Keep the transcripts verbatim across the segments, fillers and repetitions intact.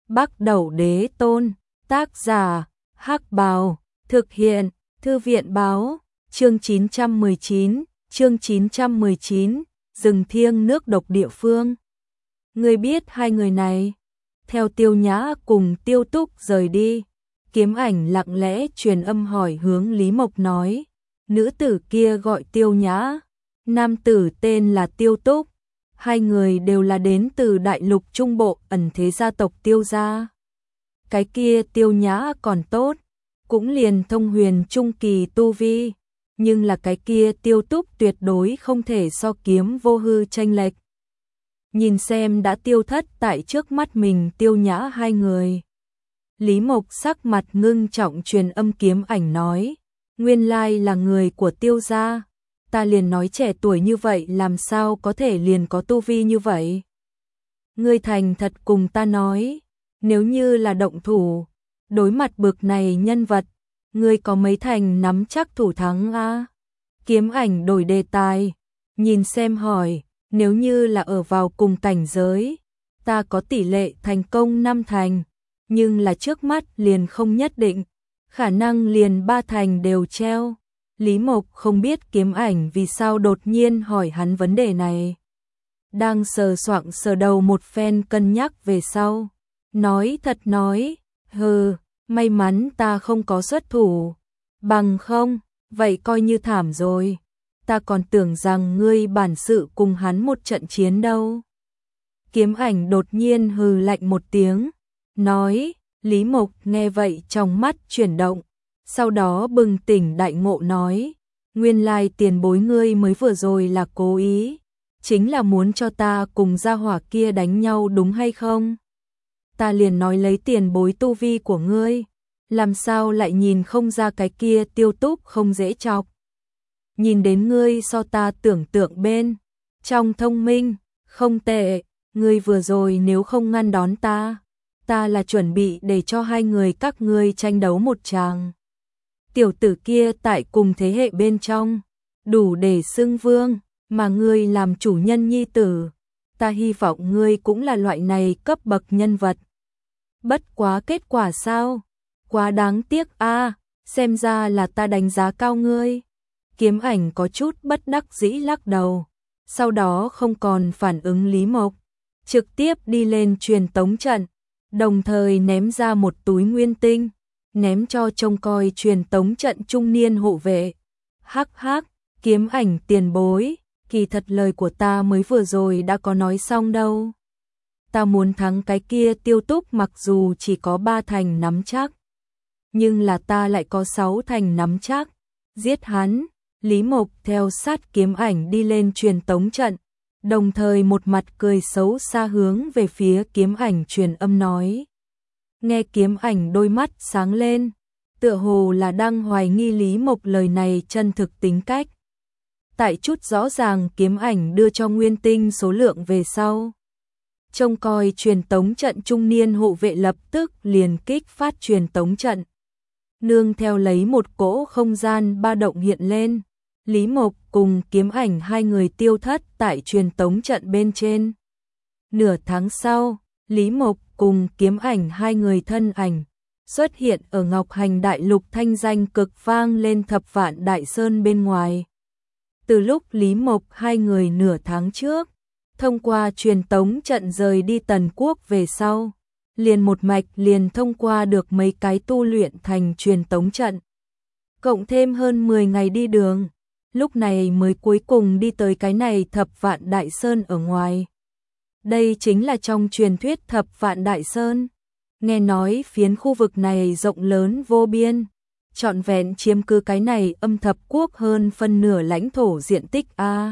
Bắc Đẩu Đế Tôn, tác giả, Hắc Bào, thực hiện, Thư viện báo, chương chín trăm mười chín, chương chín trăm mười chín, rừng thiêng nước độc địa phương. Ngươi biết hai người này? Theo Tiêu Nhã cùng Tiêu Túc rời đi, Kiếm Ảnh lặng lẽ truyền âm hỏi hướng Lý Mộc nói, nữ tử kia gọi Tiêu Nhã, nam tử tên là Tiêu Túc, hai người đều là đến từ đại lục trung bộ ẩn thế gia tộc Tiêu gia. Cái kia Tiêu Nhã còn tốt, cũng liền thông huyền trung kỳ tu vi, nhưng là cái kia Tiêu Túc tuyệt đối không thể so Kiếm Vô Hư tranh lệch. Nhìn xem đã tiêu thất tại trước mắt mình Tiêu Nhã hai người. Lý Mộc sắc mặt ngưng trọng truyền âm Kiếm Ảnh nói, nguyên lai là người của Tiêu gia, ta liền nói trẻ tuổi như vậy làm sao có thể liền có tu vi như vậy. Ngươi thành thật cùng ta nói, nếu như là động thủ, đối mặt bực này nhân vật, ngươi có mấy thành nắm chắc thủ thắng a? Kiếm Ảnh đổi đề tài, nhìn xem hỏi, nếu như là ở vào cùng cảnh giới, ta có tỷ lệ thành công năm thành, nhưng là trước mắt liền không nhất định, khả năng liền ba thành đều treo. Lý Mộc không biết Kiếm Ảnh vì sao đột nhiên hỏi hắn vấn đề này. Đang sờ soạng sờ đầu một phen cân nhắc về sau. Nói thật nói, hừ, may mắn ta không có xuất thủ. Bằng không, vậy coi như thảm rồi. Ta còn tưởng rằng ngươi bản sự cùng hắn một trận chiến đâu. Kiếm Ảnh đột nhiên hừ lạnh một tiếng, nói, Lý Mộc nghe vậy trong mắt chuyển động. Sau đó bừng tỉnh đại ngộ nói, nguyên lai tiền bối ngươi mới vừa rồi là cố ý, chính là muốn cho ta cùng gia hỏa kia đánh nhau đúng hay không? Ta liền nói lấy tiền bối tu vi của ngươi, làm sao lại nhìn không ra cái kia Tiêu Túc không dễ chọc. Nhìn đến ngươi so ta tưởng tượng bên, trong thông minh, không tệ, ngươi vừa rồi nếu không ngăn đón ta, ta là chuẩn bị để cho hai người các ngươi tranh đấu một tràng. Tiểu tử kia tại cùng thế hệ bên trong, đủ để xưng vương, mà ngươi làm chủ nhân nhi tử, ta hy vọng ngươi cũng là loại này cấp bậc nhân vật. Bất quá kết quả sao? Quá đáng tiếc a, xem ra là ta đánh giá cao ngươi. Kiếm Ảnh có chút bất đắc dĩ lắc đầu, sau đó không còn phản ứng Lý Mộc, trực tiếp đi lên truyền tống trận, đồng thời ném ra một túi nguyên tinh, ném cho trông coi truyền tống trận trung niên hộ vệ. Hắc hắc, Kiếm Ảnh tiền bối, kỳ thật lời của ta mới vừa rồi đã có nói xong đâu. Ta muốn thắng cái kia Tiêu Túc mặc dù chỉ có ba thành nắm chắc, nhưng là ta lại có sáu thành nắm chắc. Giết hắn. Lý Mộc theo sát Kiếm Ảnh đi lên truyền tống trận, đồng thời một mặt cười xấu xa hướng về phía Kiếm Ảnh truyền âm nói. Nghe Kiếm Ảnh đôi mắt sáng lên, tựa hồ là đang hoài nghi Lý Mộc lời này chân thực tính cách. Tại chút rõ ràng Kiếm Ảnh đưa cho nguyên tinh số lượng về sau, trông coi truyền tống trận trung niên hộ vệ lập tức liền kích phát truyền tống trận. Nương theo lấy một cỗ không gian ba động hiện lên, Lý Mộc cùng Kiếm Ảnh hai người tiêu thất tại truyền tống trận bên trên. Nửa tháng sau, Lý Mộc cùng Kiếm Ảnh hai người thân ảnh xuất hiện ở Ngọc Hành Đại Lục thanh danh cực vang lên Thập Vạn Đại Sơn bên ngoài. Từ lúc Lý Mộc hai người nửa tháng trước thông qua truyền tống trận rời đi Tần Quốc về sau, liền một mạch liền thông qua được mấy cái tu luyện thành truyền tống trận. Cộng thêm hơn mười ngày đi đường, lúc này mới cuối cùng đi tới cái này Thập Vạn Đại Sơn ở ngoài. Đây chính là trong truyền thuyết Thập Vạn Đại Sơn. Nghe nói phiến khu vực này rộng lớn vô biên, trọn vẹn chiếm cứ cái này âm thập quốc hơn phân nửa lãnh thổ diện tích a.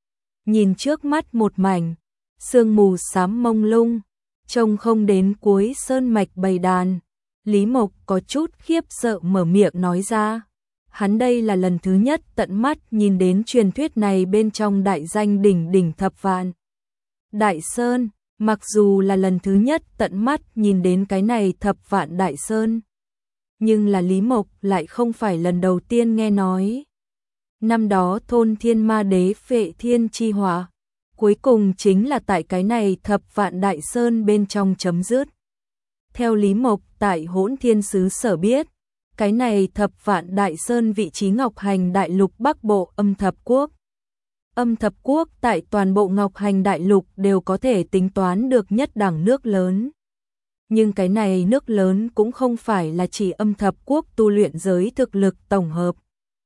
Nhìn trước mắt một mảnh sương mù xám mông lung, trông không đến cuối sơn mạch bầy đàn, Lý Mộc có chút khiếp sợ mở miệng nói ra. Hắn đây là lần thứ nhất tận mắt nhìn đến truyền thuyết này bên trong đại danh đỉnh đỉnh Thập Vạn Đại Sơn, mặc dù là lần thứ nhất tận mắt nhìn đến cái này Thập Vạn Đại Sơn, nhưng là Lý Mộc lại không phải lần đầu tiên nghe nói. Năm đó thôn Thiên Ma Đế phệ thiên chi hỏa, cuối cùng chính là tại cái này Thập Vạn Đại Sơn bên trong chấm dứt. Theo Lý Mộc tại Hỗn Thiên Sứ Sở biết, cái này Thập Vạn Đại Sơn vị trí Ngọc Hành Đại Lục Bắc Bộ Âm Thập Quốc. Âm Thập Quốc tại toàn bộ Ngọc Hành Đại Lục đều có thể tính toán được nhất đẳng nước lớn. Nhưng cái này nước lớn cũng không phải là chỉ Âm Thập Quốc tu luyện giới thực lực tổng hợp,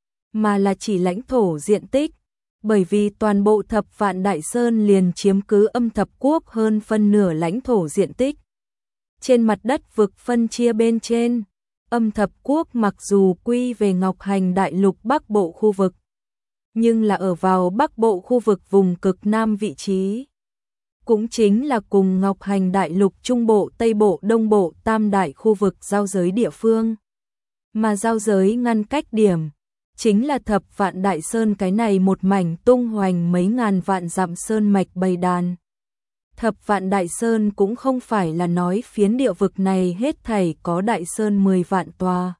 mà là chỉ lãnh thổ diện tích, bởi vì toàn bộ Thập Vạn Đại Sơn liền chiếm cứ Âm Thập Quốc hơn phân nửa lãnh thổ diện tích. Trên mặt đất vực phân chia bên trên, Âm Thập Quốc mặc dù quy về Ngọc Hành Đại Lục Bắc Bộ khu vực, nhưng là ở vào Bắc Bộ khu vực vùng cực Nam vị trí. Cũng chính là cùng Ngọc Hành Đại Lục Trung Bộ, Tây Bộ, Đông Bộ tam đại khu vực giao giới địa phương. Mà giao giới ngăn cách điểm, chính là Thập Vạn Đại Sơn cái này một mảnh tung hoành mấy ngàn vạn dặm sơn mạch bầy đàn. Thập Vạn Đại Sơn cũng không phải là nói phiến địa vực này hết thảy có đại sơn mười vạn tòa.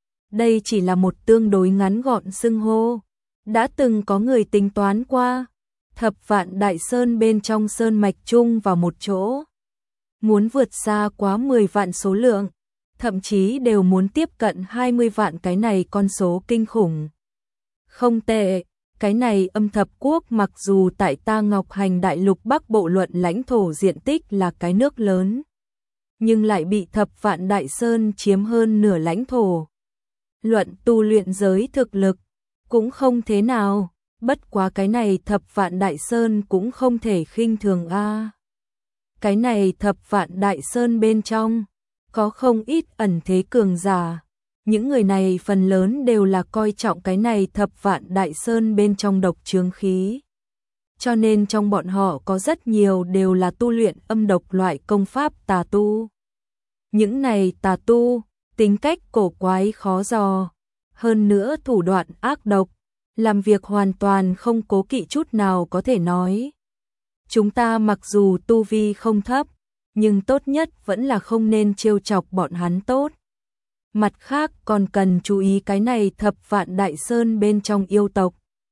Đây chỉ là một tương đối ngắn gọn xưng hô. Đã từng có người tính toán qua, Thập Vạn Đại Sơn bên trong sơn mạch chung vào một chỗ, muốn vượt xa quá mười vạn số lượng, thậm chí đều muốn tiếp cận hai mươi vạn, cái này con số kinh khủng. Không tệ, cái này Âm Thập Quốc mặc dù tại ta Ngọc Hành Đại Lục Bắc Bộ luận lãnh thổ diện tích là cái nước lớn, nhưng lại bị Thập Vạn Đại Sơn chiếm hơn nửa lãnh thổ. Luận tu luyện giới thực lực, cũng không thế nào, bất quá cái này Thập Vạn Đại Sơn cũng không thể khinh thường a. Cái này Thập Vạn Đại Sơn bên trong, có không ít ẩn thế cường giả. Những người này phần lớn đều là coi trọng cái này Thập Vạn Đại Sơn bên trong độc chướng khí. Cho nên trong bọn họ có rất nhiều đều là tu luyện âm độc loại công pháp tà tu. Những này tà tu, tính cách cổ quái khó dò, hơn nữa thủ đoạn ác độc, làm việc hoàn toàn không cố kỵ chút nào, có thể nói. Chúng ta mặc dù tu vi không thấp, nhưng tốt nhất vẫn là không nên trêu chọc bọn hắn tốt. Mặt khác còn cần chú ý cái này Thập Vạn Đại Sơn bên trong yêu tộc.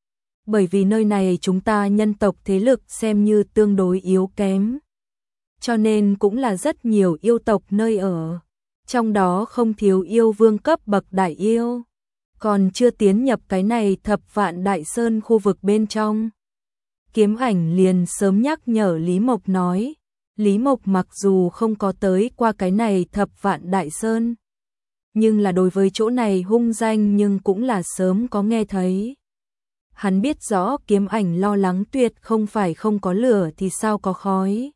Bởi vì nơi này chúng ta nhân tộc thế lực xem như tương đối yếu kém. Cho nên cũng là rất nhiều yêu tộc nơi ở. Trong đó không thiếu yêu vương cấp bậc đại yêu. Còn chưa tiến nhập cái này Thập Vạn Đại Sơn khu vực bên trong. Kiếm Ảnh liền sớm nhắc nhở Lý Mộc nói. Lý Mộc mặc dù không có tới qua cái này Thập Vạn Đại Sơn, nhưng là đối với chỗ này hung danh nhưng cũng là sớm có nghe thấy. Hắn biết rõ Kiếm Ảnh lo lắng tuyệt không phải không có lửa thì sao có khói.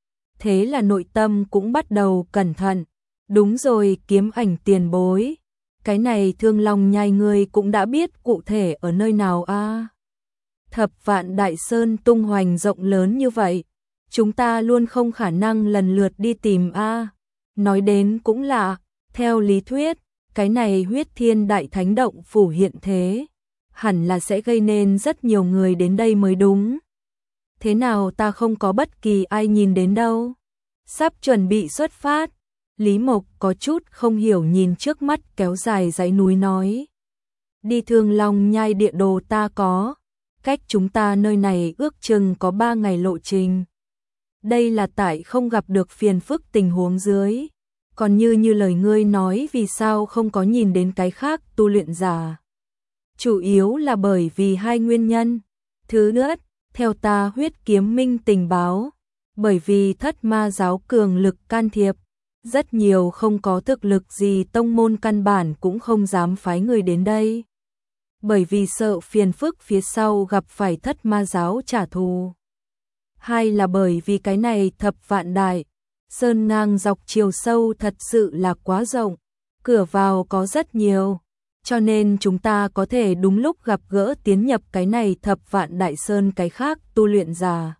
Thế là nội tâm cũng bắt đầu cẩn thận. Đúng rồi, Kiếm Ảnh tiền bối, cái này Thương Long Nhai ngươi cũng đã biết cụ thể ở nơi nào a? À? Thập Vạn Đại Sơn tung hoành rộng lớn như vậy, chúng ta luôn không khả năng lần lượt đi tìm a. À? Nói đến cũng lạ, theo lý thuyết, cái này Huyết Thiên Đại Thánh Động phủ hiện thế, hẳn là sẽ gây nên rất nhiều người đến đây mới đúng. Thế nào ta không có bất kỳ ai nhìn đến đâu? Sắp chuẩn bị xuất phát. Lý Mộc có chút không hiểu nhìn trước mắt kéo dài dãy núi nói. Đi Thương Long Nhai địa đồ ta có, cách chúng ta nơi này ước chừng có ba ngày lộ trình. Đây là tại không gặp được phiền phức tình huống dưới. Còn như như lời ngươi nói, vì sao không có nhìn đến cái khác tu luyện giả? Chủ yếu là bởi vì hai nguyên nhân. Thứ nhất, theo ta Huyết Kiếm Minh tình báo, bởi vì Thất Ma giáo cường lực can thiệp, rất nhiều không có thực lực gì tông môn căn bản cũng không dám phái người đến đây. Bởi vì sợ phiền phức phía sau gặp phải Thất Ma giáo trả thù. Hai là bởi vì cái này Thập Vạn Đại Sơn ngang dọc chiều sâu thật sự là quá rộng, cửa vào có rất nhiều, cho nên chúng ta có thể đúng lúc gặp gỡ tiến nhập cái này Thập Vạn Đại Sơn cái khác tu luyện giả.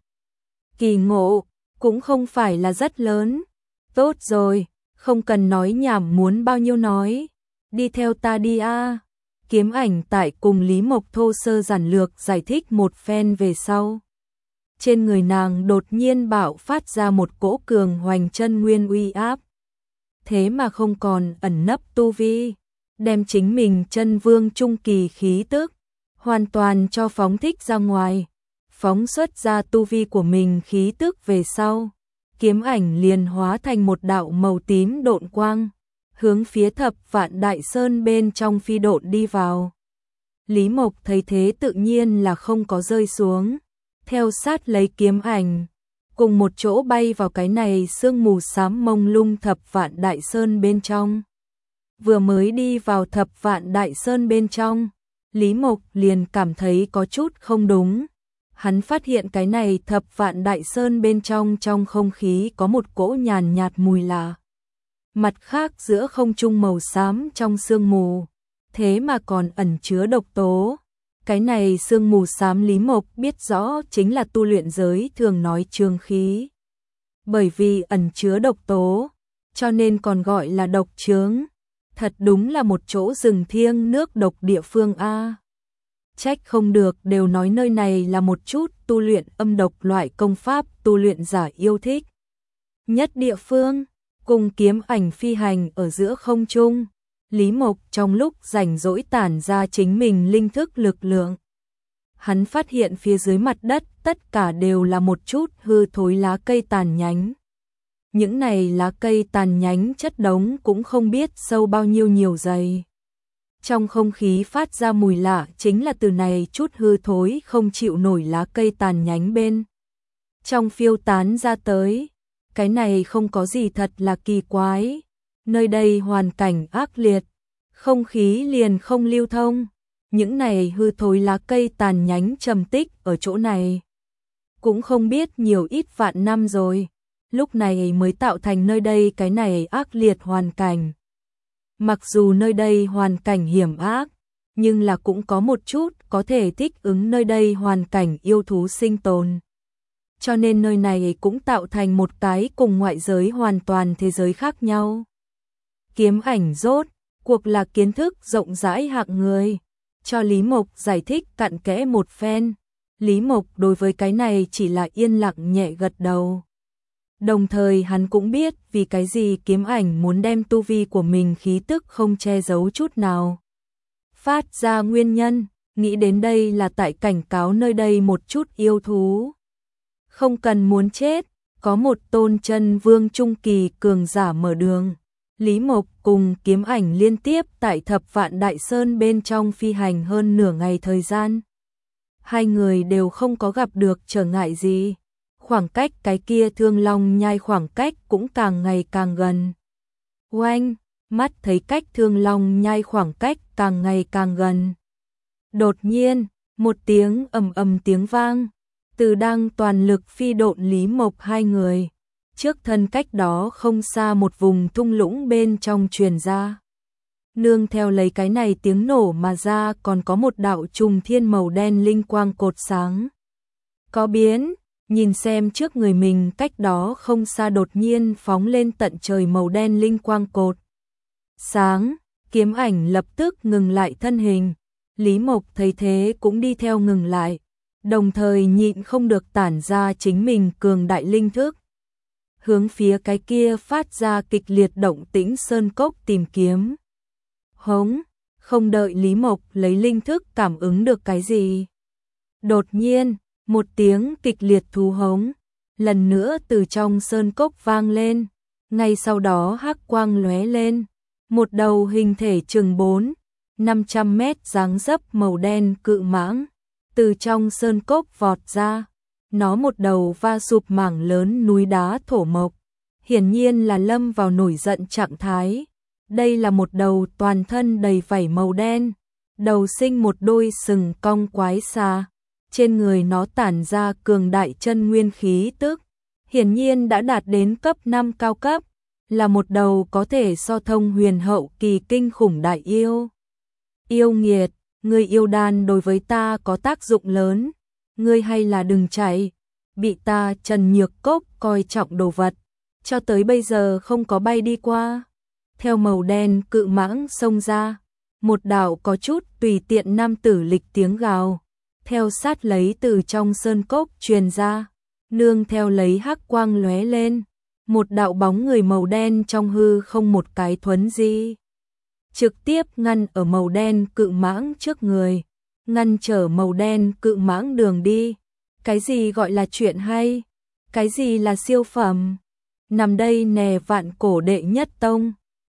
Kỳ ngộ cũng không phải là rất lớn. Tốt rồi, không cần nói nhảm, muốn bao nhiêu nói. Đi theo ta đi a. Kiếm Ảnh tại cùng Lý Mộc thô sơ giản lược giải thích một phen về sau. Trên người nàng đột nhiên bạo phát ra một cỗ cường hoành chân nguyên uy áp. Thế mà không còn ẩn nấp tu vi, đem chính mình chân vương trung kỳ khí tức hoàn toàn cho phóng thích ra ngoài. Phóng xuất ra tu vi của mình khí tức về sau, kiếm ảnh liền hóa thành một đạo màu tím độn quang, hướng phía Thập Vạn Đại Sơn bên trong phi độn đi vào. Lý Mộc thấy thế tự nhiên là không có rơi xuống, theo sát lấy kiếm ảnh, cùng một chỗ bay vào cái này sương mù xám mông lung Thập Vạn Đại Sơn bên trong. Vừa mới đi vào Thập Vạn Đại Sơn bên trong, Lý Mộc liền cảm thấy có chút không đúng. Hắn phát hiện cái này Thập Vạn Đại Sơn bên trong trong không khí có một cỗ nhàn nhạt mùi lạ. Mặt khác giữa không trung màu xám trong sương mù, thế mà còn ẩn chứa độc tố. Cái này sương mù xám Lý Mộc biết rõ chính là tu luyện giới thường nói chương khí. Bởi vì ẩn chứa độc tố, cho nên còn gọi là độc chướng. Thật đúng là một chỗ rừng thiêng nước độc địa phương a. Trách không được đều nói nơi này là một chút tu luyện âm độc loại công pháp tu luyện giả yêu thích nhất địa phương. Cùng kiếm ảnh phi hành ở giữa không trung, Lý Mộc trong lúc rảnh rỗi tản ra chính mình linh thức lực lượng. Hắn phát hiện phía dưới mặt đất tất cả đều là một chút hư thối lá cây tàn nhánh. Những này lá cây tàn nhánh chất đống cũng không biết sâu bao nhiêu nhiều dày. Trong không khí phát ra mùi lạ chính là từ này chút hư thối không chịu nổi lá cây tàn nhánh bên trong phiêu tán ra tới. Cái này không có gì thật là kỳ quái. Nơi đây hoàn cảnh ác liệt, không khí liền không lưu thông. Những này hư thối lá cây tàn nhánh trầm tích ở chỗ này cũng không biết nhiều ít vạn năm rồi, lúc này mới tạo thành nơi đây cái này ác liệt hoàn cảnh. Mặc dù nơi đây hoàn cảnh hiểm ác, nhưng là cũng có một chút có thể thích ứng nơi đây hoàn cảnh yêu thú sinh tồn. Cho nên nơi này cũng tạo thành một cái cùng ngoại giới hoàn toàn thế giới khác nhau. Kiếm ảnh rốt cuộc là kiến thức rộng rãi hạng người, cho Lý Mộc giải thích cặn kẽ một phen. Lý Mộc đối với cái này chỉ là yên lặng nhẹ gật đầu. Đồng thời hắn cũng biết vì cái gì kiếm ảnh muốn đem tu vi của mình khí tức không che giấu chút nào phát ra nguyên nhân, nghĩ đến đây là tại cảnh cáo nơi đây một chút yêu thú. Không cần muốn chết, có một tôn chân vương trung kỳ cường giả mở đường. Lý Mộc cùng kiếm ảnh liên tiếp tại Thập Vạn Đại Sơn bên trong phi hành hơn nửa ngày thời gian. Hai người đều không có gặp được trở ngại gì. Khoảng cách cái kia Thương Long Nhai khoảng cách cũng càng ngày càng gần. Oanh, mắt thấy cách Thương Long Nhai khoảng cách càng ngày càng gần. Đột nhiên, một tiếng ầm ầm tiếng vang, từ đang toàn lực phi độn Lý Mộc hai người, trước thân cách đó không xa một vùng thung lũng bên trong truyền ra. Nương theo lấy cái này tiếng nổ mà ra còn có một đạo trùng thiên màu đen linh quang cột sáng. Có biến, nhìn xem trước người mình cách đó không xa đột nhiên phóng lên tận trời màu đen linh quang cột sáng, kiếm ảnh lập tức ngừng lại thân hình. Lý Mộc thấy thế cũng đi theo ngừng lại, đồng thời nhịn không được tản ra chính mình cường đại linh thức. Hướng phía cái kia phát ra kịch liệt động tĩnh sơn cốc tìm kiếm. Hống, không đợi Lý Mộc lấy linh thức cảm ứng được cái gì. Đột nhiên, một tiếng kịch liệt thú hống, lần nữa từ trong sơn cốc vang lên. Ngay sau đó hắc quang lóe lên, một đầu hình thể chừng bốn, năm trăm mét dáng dấp màu đen cự mãng, từ trong sơn cốc vọt ra. Nó một đầu va sụp mảng lớn núi đá thổ mộc, hiển nhiên là lâm vào nổi giận trạng thái. Đây là một đầu toàn thân đầy vảy màu đen, đầu sinh một đôi sừng cong quái xà, trên người nó tản ra cường đại chân nguyên khí tức, hiển nhiên đã đạt đến cấp năm cao cấp, là một đầu có thể so thông huyền hậu kỳ kinh khủng đại yêu. Yêu nghiệt, ngươi yêu đan đối với ta có tác dụng lớn, ngươi hay là đừng chạy, bị ta Trần Nhược Cốc coi trọng đồ vật, cho tới bây giờ không có bay đi qua. Theo màu đen cự mãng xông ra, một đạo có chút tùy tiện nam tử lịch tiếng gào, theo sát lấy từ trong sơn cốc truyền ra, nương theo lấy hắc quang lóe lên, một đạo bóng người màu đen trong hư không một cái thuấn di, trực tiếp ngăn ở màu đen cự mãng trước người, ngăn trở màu đen cự mãng đường đi. Cái gì gọi là chuyện hay? Cái gì là siêu phẩm? nằm đây nè vạn cổ đệ nhất tông.